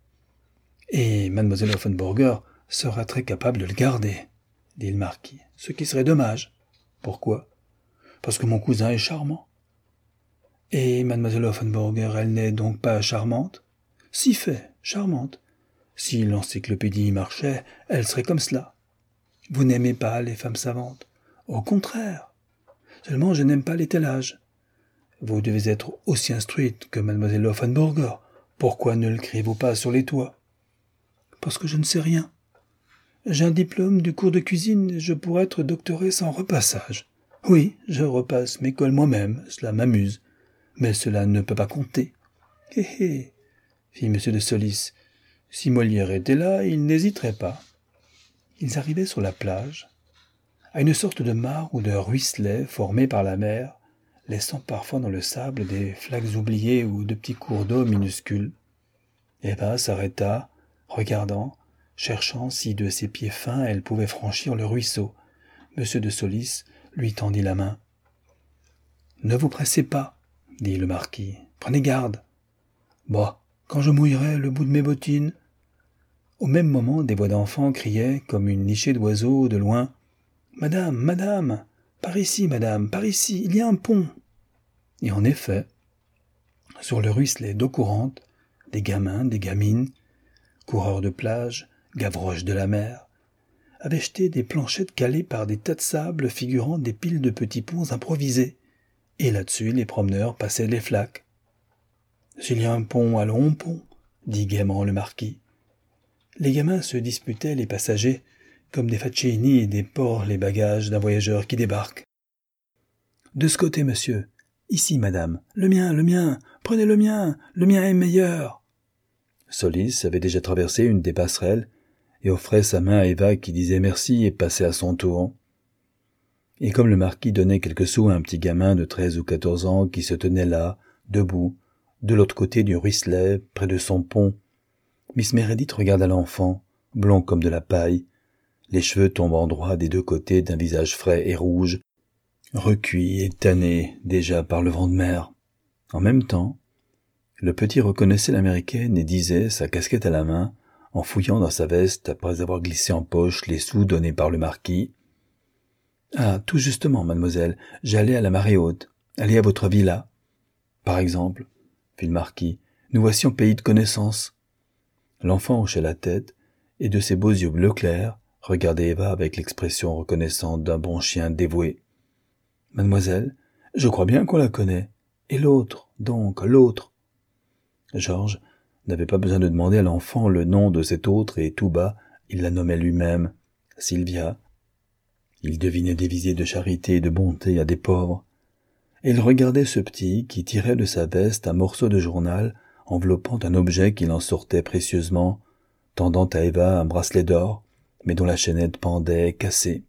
Et mademoiselle Offenburger sera très capable de le garder, dit le marquis, ce qui serait dommage. Pourquoi? Parce que mon cousin est charmant. Et mademoiselle Offenburger, elle n'est donc pas charmante? Si fait, charmante. Si l'encyclopédie marchait, elle serait comme cela. Vous n'aimez pas les femmes savantes? Au contraire. Seulement je n'aime pas l'étalage. Vous devez être aussi instruite que mademoiselle Offenburger. Pourquoi ne le criez-vous pas sur les toits? Parce que je ne sais rien. J'ai un diplôme du cours de cuisine et je pourrais être doctoré sans repassage. Oui, je repasse mes cols moi-même, cela m'amuse. Mais cela ne peut pas compter. Hé hé, fit M. de Solis. Si Molière était là, il n'hésiterait pas. Ils arrivaient sur la plage, à une sorte de mare ou de ruisselet formé par la mer, laissant parfois dans le sable des flaques oubliées ou de petits cours d'eau minuscules. Eva s'arrêta, regardant, cherchant si de ses pieds fins elle pouvait franchir le ruisseau. M. de Solis lui tendit la main. « Ne vous pressez pas, dit le marquis. Prenez garde. Bah, quand je mouillerai le bout de mes bottines. » Au même moment, des voix d'enfants criaient, comme une nichée d'oiseaux de loin. « Madame, madame, par ici, madame, par ici, il y a un pont. » Et en effet, sur le ruisselet d'eau courante, des gamins, des gamines, coureurs de plage, gavroches de la mer, avait jeté des planchettes calées par des tas de sable figurant des piles de petits ponts improvisés. Et là-dessus, les promeneurs passaient les flaques. « S'il y a un pont, allons au pont », dit gaiement le marquis. Les gamins se disputaient les passagers, comme des Facchini et des porcs les bagages d'un voyageur qui débarque. « De ce côté, monsieur. Ici, madame. Le mien, prenez le mien est meilleur. » Solis avait déjà traversé une des passerelles et offrait sa main à Eva qui disait merci et passait à son tour. Et comme le marquis donnait quelques sous à un petit gamin de 13 ou 14 ans qui se tenait là, debout, de l'autre côté du ruisselet, près de son pont, Miss Meredith regarda l'enfant, blond comme de la paille, les cheveux tombant droit des deux côtés d'un visage frais et rouge, recuit et tanné déjà par le vent de mer. En même temps, le petit reconnaissait l'américaine et disait, sa casquette à la main, en fouillant dans sa veste après avoir glissé en poche les sous donnés par le marquis. « Ah, tout justement, mademoiselle, j'allais à la marée haute, allez à votre villa. »« Par exemple, » fit le marquis, « nous voici en pays de connaissance. » L'enfant hochait la tête, et de ses beaux yeux bleu clair, regardait Eva avec l'expression reconnaissante d'un bon chien dévoué. « Mademoiselle, je crois bien qu'on la connaît. Et l'autre, donc, l'autre. » Georges n'avait pas besoin de demander à l'enfant le nom de cet autre, et tout bas, il la nommait lui-même, Sylvia. Il devinait des visées de charité et de bonté à des pauvres. Et il regardait ce petit qui tirait de sa veste un morceau de journal enveloppant un objet qu'il en sortait précieusement, tendant à Eva un bracelet d'or, mais dont la chaînette pendait, cassée.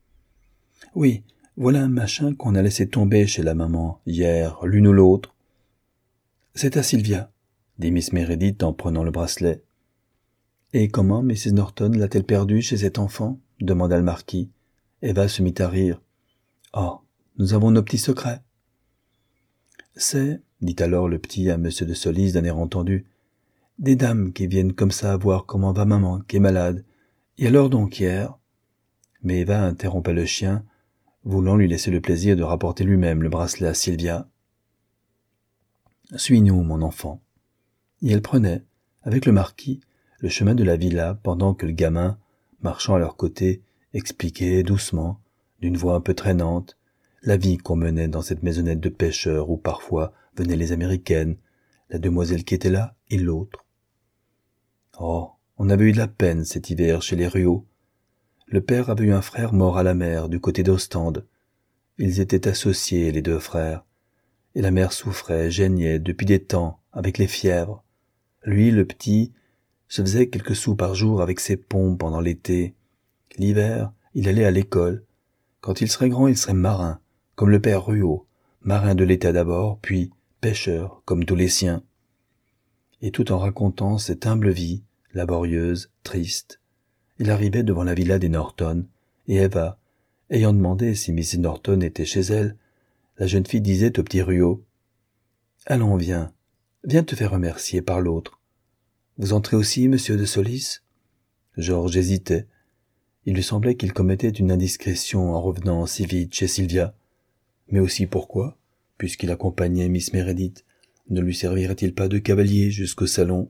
« Oui, voilà un machin qu'on a laissé tomber chez la maman, hier, l'une ou l'autre. »« C'est à Sylvia, » dit Miss Meredith en prenant le bracelet. « Et comment Mrs. Norton l'a-t-elle perdu chez cet enfant ?» demanda le marquis. Eva se mit à rire. « Oh, nous avons nos petits secrets. »« C'est, dit alors le petit à monsieur de Solis d'un air entendu, des dames qui viennent comme ça voir comment va maman, qui est malade. Et alors donc hier ?» Mais Eva interrompait le chien, voulant lui laisser le plaisir de rapporter lui-même le bracelet à Sylvia. « Suis-nous, mon enfant. » Et elle prenait, avec le marquis, le chemin de la villa pendant que le gamin, marchant à leur côté, expliquait doucement, d'une voix un peu traînante, la vie qu'on menait dans cette maisonnette de pêcheurs où parfois venaient les américaines, la demoiselle qui était là et l'autre. Oh, on avait eu de la peine cet hiver chez les Ruot. Le père avait eu un frère mort à la mer du côté d'Ostende. Ils étaient associés, les deux frères, et la mère souffrait, geignait depuis des temps avec les fièvres. Lui, le petit, se faisait quelques sous par jour avec ses pompes pendant l'été. L'hiver, il allait à l'école. Quand il serait grand, il serait marin, comme le père Ruot, marin de l'État d'abord, puis pêcheur, comme tous les siens. Et tout en racontant cette humble vie, laborieuse, triste, il arrivait devant la villa des Norton, et Eva, ayant demandé si Mrs. Norton était chez elle, la jeune fille disait au petit Ruot, « Allons, viens te faire remercier par l'autre. Vous entrez aussi, monsieur de Solis ?» Georges hésitait. Il lui semblait qu'il commettait une indiscrétion en revenant si vite chez Sylvia. Mais aussi pourquoi, puisqu'il accompagnait Miss Meredith, ne lui servirait-il pas de cavalier jusqu'au salon?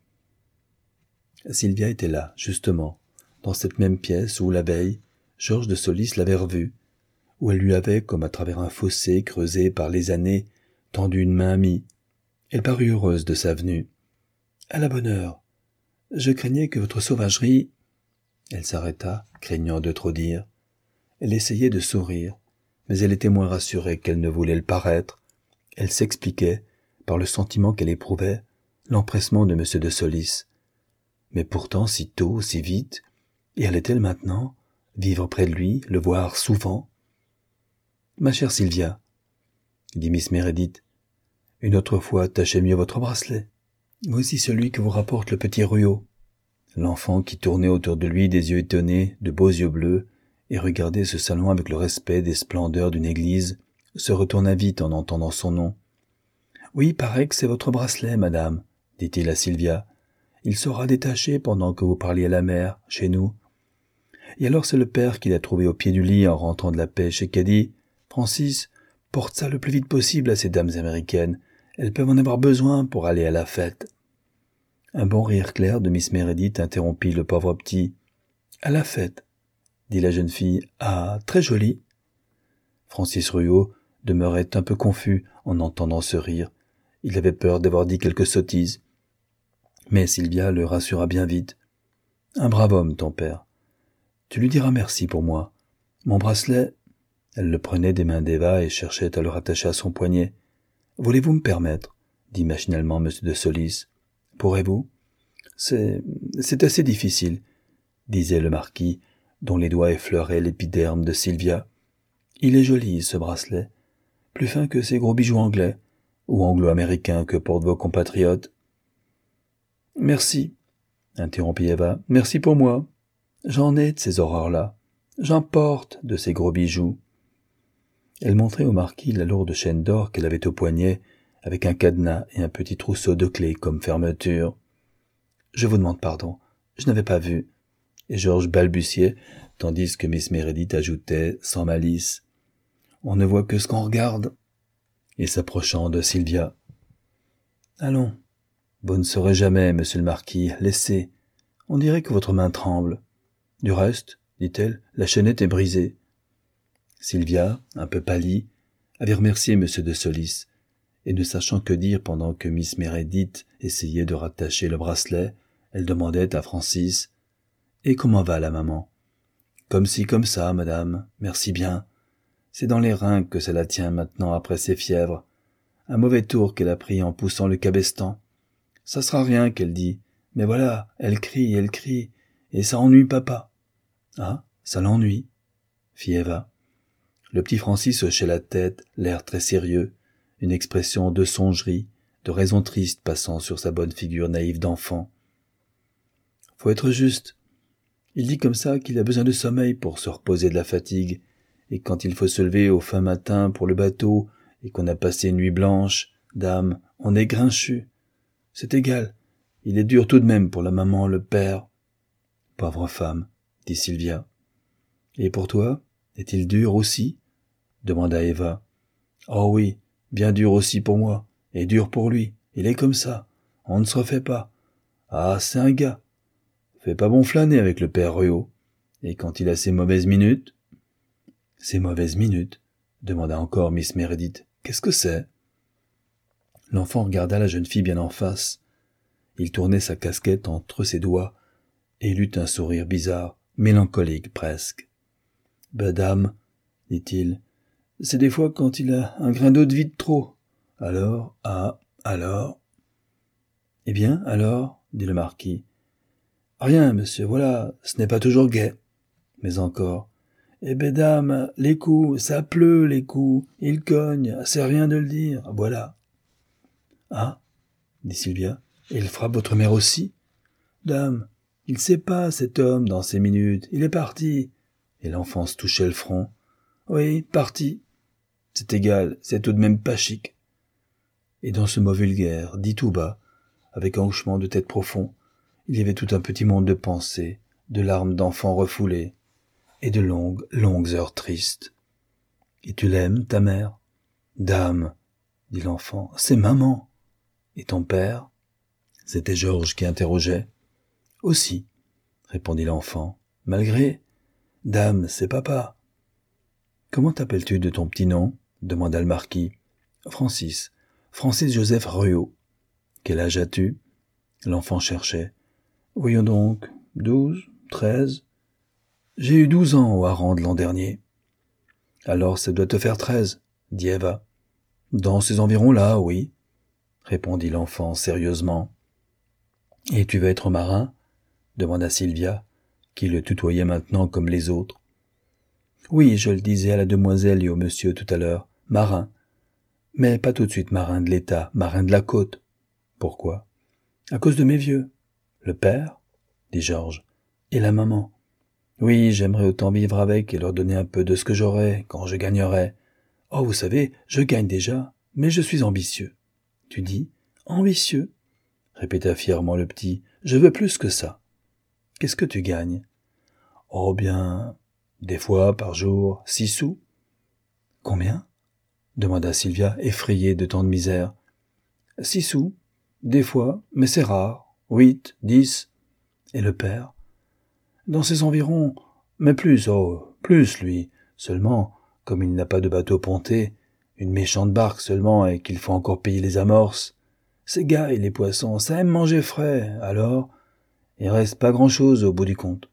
Sylvia était là, justement, dans cette même pièce où, la veille, Georges de Solis l'avait revue, où elle lui avait, comme à travers un fossé creusé par les années, tendu une main amie. Elle parut heureuse de sa venue. « À la bonne heure. Je craignais que votre sauvagerie... » Elle s'arrêta, craignant de trop dire. Elle essayait de sourire, mais elle était moins rassurée qu'elle ne voulait le paraître. Elle s'expliquait, par le sentiment qu'elle éprouvait, l'empressement de M. de Solis. Mais pourtant si tôt, si vite, et allait-elle maintenant vivre près de lui, le voir souvent? « Ma chère Sylvia, » dit Miss Meredith, « une autre fois tâchez mieux votre bracelet. Voici celui que vous rapporte le petit Ruot. » L'enfant qui tournait autour de lui des yeux étonnés, de beaux yeux bleus, et regardait ce salon avec le respect des splendeurs d'une église, se retourna vite en entendant son nom. « Oui, paraît que c'est votre bracelet, madame, » dit-il à Sylvia. « Il sera détaché pendant que vous parliez à la mère, chez nous. » Et alors c'est le père qui l'a trouvé au pied du lit en rentrant de la pêche et qui a dit « Francis, porte ça le plus vite possible à ces dames américaines. Elles peuvent en avoir besoin pour aller à la fête. » Un bon rire clair de Miss Meredith interrompit le pauvre petit. « À la fête, dit la jeune fille. « Ah, très joli !» Francis Ruault demeurait un peu confus en entendant ce rire. Il avait peur d'avoir dit quelque sottise. Mais Sylvia le rassura bien vite. « Un brave homme, ton père. Tu lui diras merci pour moi. Mon bracelet... » Elle le prenait des mains d'Eva et cherchait à le rattacher à son poignet. « Voulez-vous me permettre ?» dit machinalement M. de Solis. « Pourrez-vous ?»« C'est assez difficile, » disait le marquis, dont les doigts effleuraient l'épiderme de Sylvia. « Il est joli, ce bracelet, plus fin que ces gros bijoux anglais, ou anglo-américains que portent vos compatriotes. »« Merci, » interrompit Eva, « merci pour moi. J'en ai de ces horreurs-là. J'en porte de ces gros bijoux. » Elle montrait au marquis la lourde chaîne d'or qu'elle avait au poignet, avec un cadenas et un petit trousseau de clés comme fermeture. « Je vous demande pardon, je n'avais pas vu. » Et Georges balbutiait, tandis que Miss Meredith ajoutait, sans malice, « On ne voit que ce qu'on regarde. » Et s'approchant de Sylvia. « Allons, vous ne saurez jamais, monsieur le marquis, laissez. On dirait que votre main tremble. Du reste, dit-elle, la chaînette est brisée. » Sylvia, un peu pâlie, avait remercié M. de Solis, et ne sachant que dire pendant que Miss Meredith essayait de rattacher le bracelet, elle demandait à Francis « Et comment va la maman ?»« Comme ci, comme ça, madame, merci bien. C'est dans les reins que ça la tient maintenant après ses fièvres. Un mauvais tour qu'elle a pris en poussant le cabestan. Ça sera rien, qu'elle dit, mais voilà, elle crie, et ça ennuie papa. »« Ah, ça l'ennuie ?» fit Eva. Le petit Francis hochait la tête, l'air très sérieux, une expression de songerie, de raison triste passant sur sa bonne figure naïve d'enfant. « Faut être juste. Il dit comme ça qu'il a besoin de sommeil pour se reposer de la fatigue, et quand il faut se lever au fin matin pour le bateau, et qu'on a passé une nuit blanche, dame, on est grinchu. C'est égal, il est dur tout de même pour la maman, le père. »« Pauvre femme, » dit Sylvia. « Et pour toi, est-il dur aussi ?» demanda Eva. « Oh oui, bien dur aussi pour moi, et dur pour lui, il est comme ça, on ne se refait pas. Ah, c'est un gars. Fait pas bon flâner avec le père Ruault. Et quand il a ses mauvaises minutes... »« Ses mauvaises minutes ?» demanda encore Miss Meredith. « Qu'est-ce que c'est ?» L'enfant regarda la jeune fille bien en face. Il tournait sa casquette entre ses doigts, et il eut un sourire bizarre, mélancolique presque. « Dame, dit-il, c'est des fois quand il a un grain d'eau de vie de trop. Alors, alors... »« Eh bien, alors, dit le marquis. Rien, monsieur, voilà, ce n'est pas toujours gai. Mais encore... Eh ben, dame, les coups, ça pleut, les coups, il cogne, c'est rien de le dire, voilà. »« Ah, dit Sylvia, et il frappe votre mère aussi ? Dame, il sait pas, cet homme, dans ces minutes, il est parti. » Et l'enfant se touchait le front. « Oui, parti. C'est égal, c'est tout de même pas chic. » Et dans ce mot vulgaire, dit tout bas, avec un hochement de tête profond, il y avait tout un petit monde de pensées, de larmes d'enfants refoulées, et de longues, longues heures tristes. « Et tu l'aimes, ta mère ?»« Dame, dit l'enfant, c'est maman. Et ton père ?» C'était Georges qui interrogeait. « Aussi, répondit l'enfant, malgré... Dame, c'est papa. »« Comment t'appelles-tu de ton petit nom ?» demanda le marquis. « Francis. Francis Joseph Ruault. »« Quel âge as-tu » L'enfant cherchait. « Voyons donc, 12, 13... J'ai eu 12 ans au hareng de l'an dernier. »« Alors ça doit te faire 13, dit Eva. »« Dans ces environs-là, oui, répondit l'enfant sérieusement. »« Et tu veux être marin ?» demanda Sylvia, qui le tutoyait maintenant comme les autres. « Oui, je le disais à la demoiselle et au monsieur tout à l'heure, marin. Mais pas tout de suite marin de l'État, marin de la côte. »« Pourquoi ?»« À cause de mes vieux. »« Le père ?» dit Georges. « Et la maman. » Oui, j'aimerais autant vivre avec et leur donner un peu de ce que j'aurais quand je gagnerais. Oh, vous savez, je gagne déjà, mais je suis ambitieux. »« Tu dis, ambitieux ?» répéta fièrement le petit. « Je veux plus que ça. »« Qu'est-ce que tu gagnes ?»« Oh bien, des fois, par jour, 6 sous. »« Combien ?» demanda Sylvia, effrayée de tant de misère. « 6 sous, des fois, mais c'est rare. 8, 10. » Et le père ? « Dans ces environs, Mais plus, oh, plus, lui. Seulement, comme il n'a pas de bateau ponté, une méchante barque seulement et qu'il faut encore payer les amorces. Ces gars et les poissons, ça aime manger frais, alors il reste pas grand-chose au bout du compte.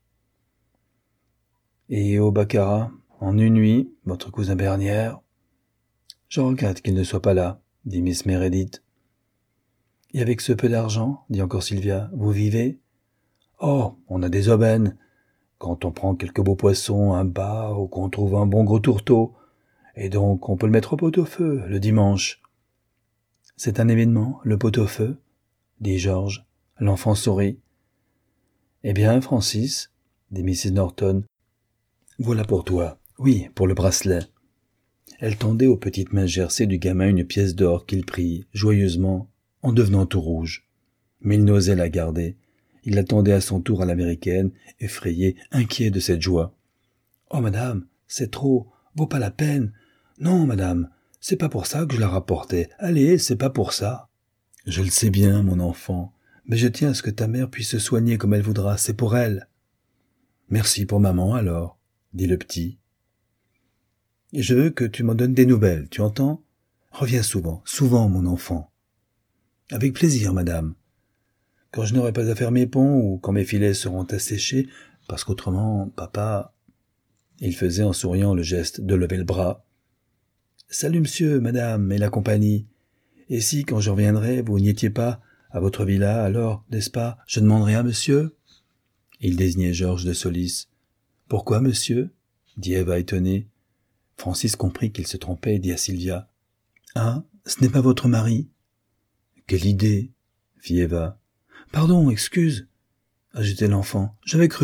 Et au baccarat, en une nuit, votre cousin Bernière... Je regrette qu'il ne soit pas là, dit Miss Meredith. Et avec ce peu d'argent, dit encore Sylvia, vous vivez? Oh, on a des aubaines. Quand on prend quelques beaux poissons, un bar, ou qu'on trouve un bon gros tourteau, et donc on peut le mettre au pot-au-feu, le dimanche. C'est un événement, le pot-au-feu, dit George. L'enfant sourit. Eh bien, Francis, dit Mrs. Norton, voilà pour toi. Oui, pour le bracelet. Elle tendait aux petites mains gercées du gamin une pièce d'or qu'il prit, joyeusement, en devenant tout rouge. Mais il n'osait la garder. Il l'attendait à son tour à l'américaine, effrayé, inquiet de cette joie. « Oh, madame, c'est trop, vaut pas la peine. Non, madame, c'est pas pour ça que je la rapportais. Allez, c'est pas pour ça. »« Je le sais bien, mon enfant, mais je tiens à ce que ta mère puisse se soigner comme elle voudra, c'est pour elle. »« Merci pour maman, alors, » dit le petit. « Et je veux que tu m'en donnes des nouvelles, tu entends? Reviens souvent, souvent, mon enfant. »« Avec plaisir, madame. Quand je n'aurai pas à faire mes ponts ou quand mes filets seront asséchés, parce qu'autrement, papa... » Il faisait en souriant le geste de lever le bras. « Salut, monsieur, madame, et la compagnie. Et si, quand je reviendrai, vous n'y étiez pas, à votre villa, alors, n'est-ce pas, je demanderai à monsieur ?» Il désignait Georges de Solis. « Pourquoi, monsieur ?» dit Eva étonnée. Francis comprit qu'il se trompait et dit à Sylvia. « Ah, ce n'est pas votre mari ?»« Quelle idée ?» fit Eva. « Pardon, excuse, » ajoutait l'enfant. « J'avais cru. »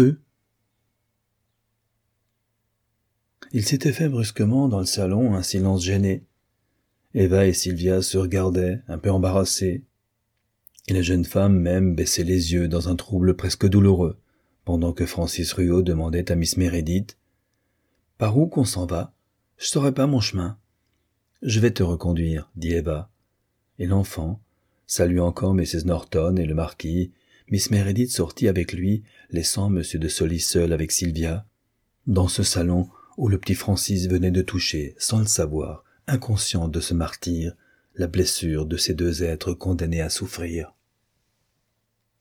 Il s'était fait brusquement dans le salon un silence gêné. Eva et Sylvia se regardaient, un peu embarrassées. Et la jeune femme même baissait les yeux dans un trouble presque douloureux, pendant que Francis Ruault demandait à Miss Meredith. « Par où qu'on s'en va? Je saurais pas mon chemin. »« Je vais te reconduire, » dit Eva. Et l'enfant, saluant encore Mrs. Norton et le marquis, Miss Meredith sortit avec lui, laissant M. de Solis seul avec Sylvia, dans ce salon où le petit Francis venait de toucher, sans le savoir, inconscient de ce martyre, la blessure de ces deux êtres condamnés à souffrir.